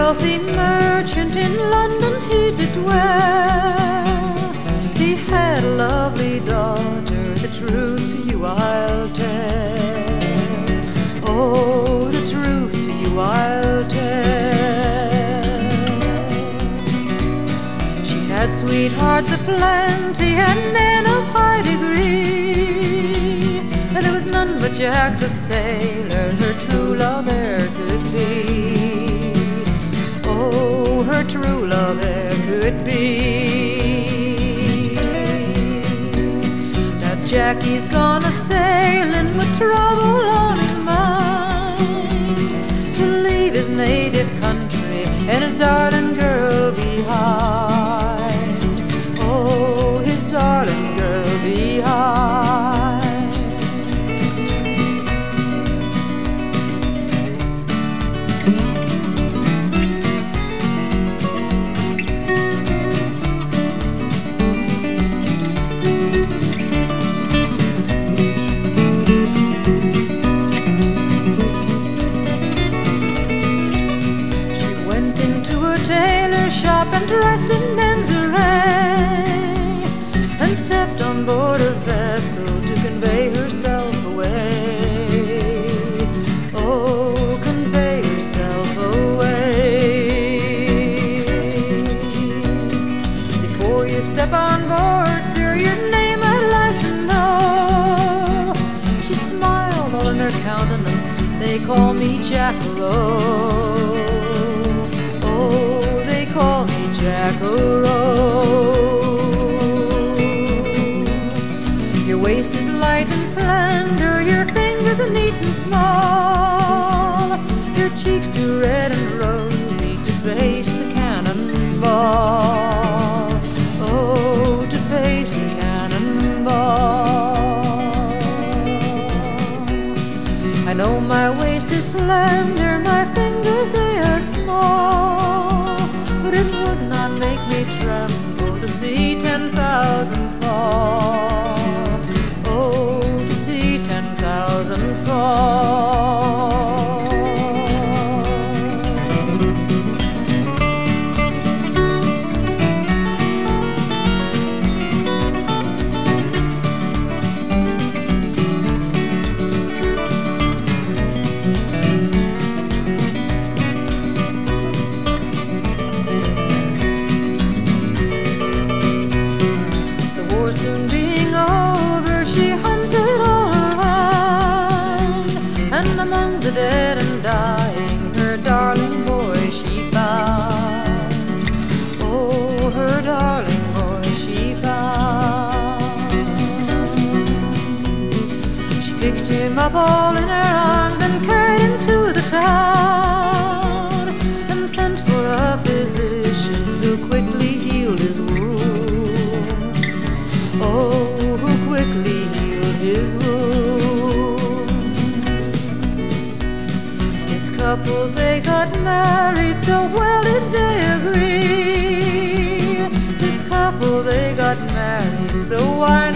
wealthy merchant in London he did dwell. He had a lovely daughter, the truth to you I'll tell. Oh, the truth to you I'll tell. She had sweethearts aplenty and men of high degree, and there was none but Jack the sailor her true love e'er could be. Oh, her true love e'er could be. Now Jackie's gone a-sailing with trouble on his mind, to leave his native country and his darling girl behind. Oh, his darling girl behind. Tailor shop and dressed in men's array, and stepped on board a vessel to convey herself away. Oh, convey herself away. Before you step on board, sir, your name I'd like to know. She smiled all in her countenance, they call me Jack Rowe. Call me Jack Rowe. Your waist is light and slender, your fingers are neat and small, your cheeks too red and rosy to face the cannonball. Oh, to face the cannonball. I know my waist is slender, my fingers they are small, but it would not make me tremble to see 10,000 fall. Oh, to see 10,000 fall. Soon being over, she hunted all around, and among the dead and dying, her darling boy she found. Oh, her darling boy she found. She picked him up all in her arms and carried him to the town, and sent for a physician who quickly healed his wounds. Oh, who quickly healed his wounds. This couple, they got married, so well did they agree. This couple, they got married, so why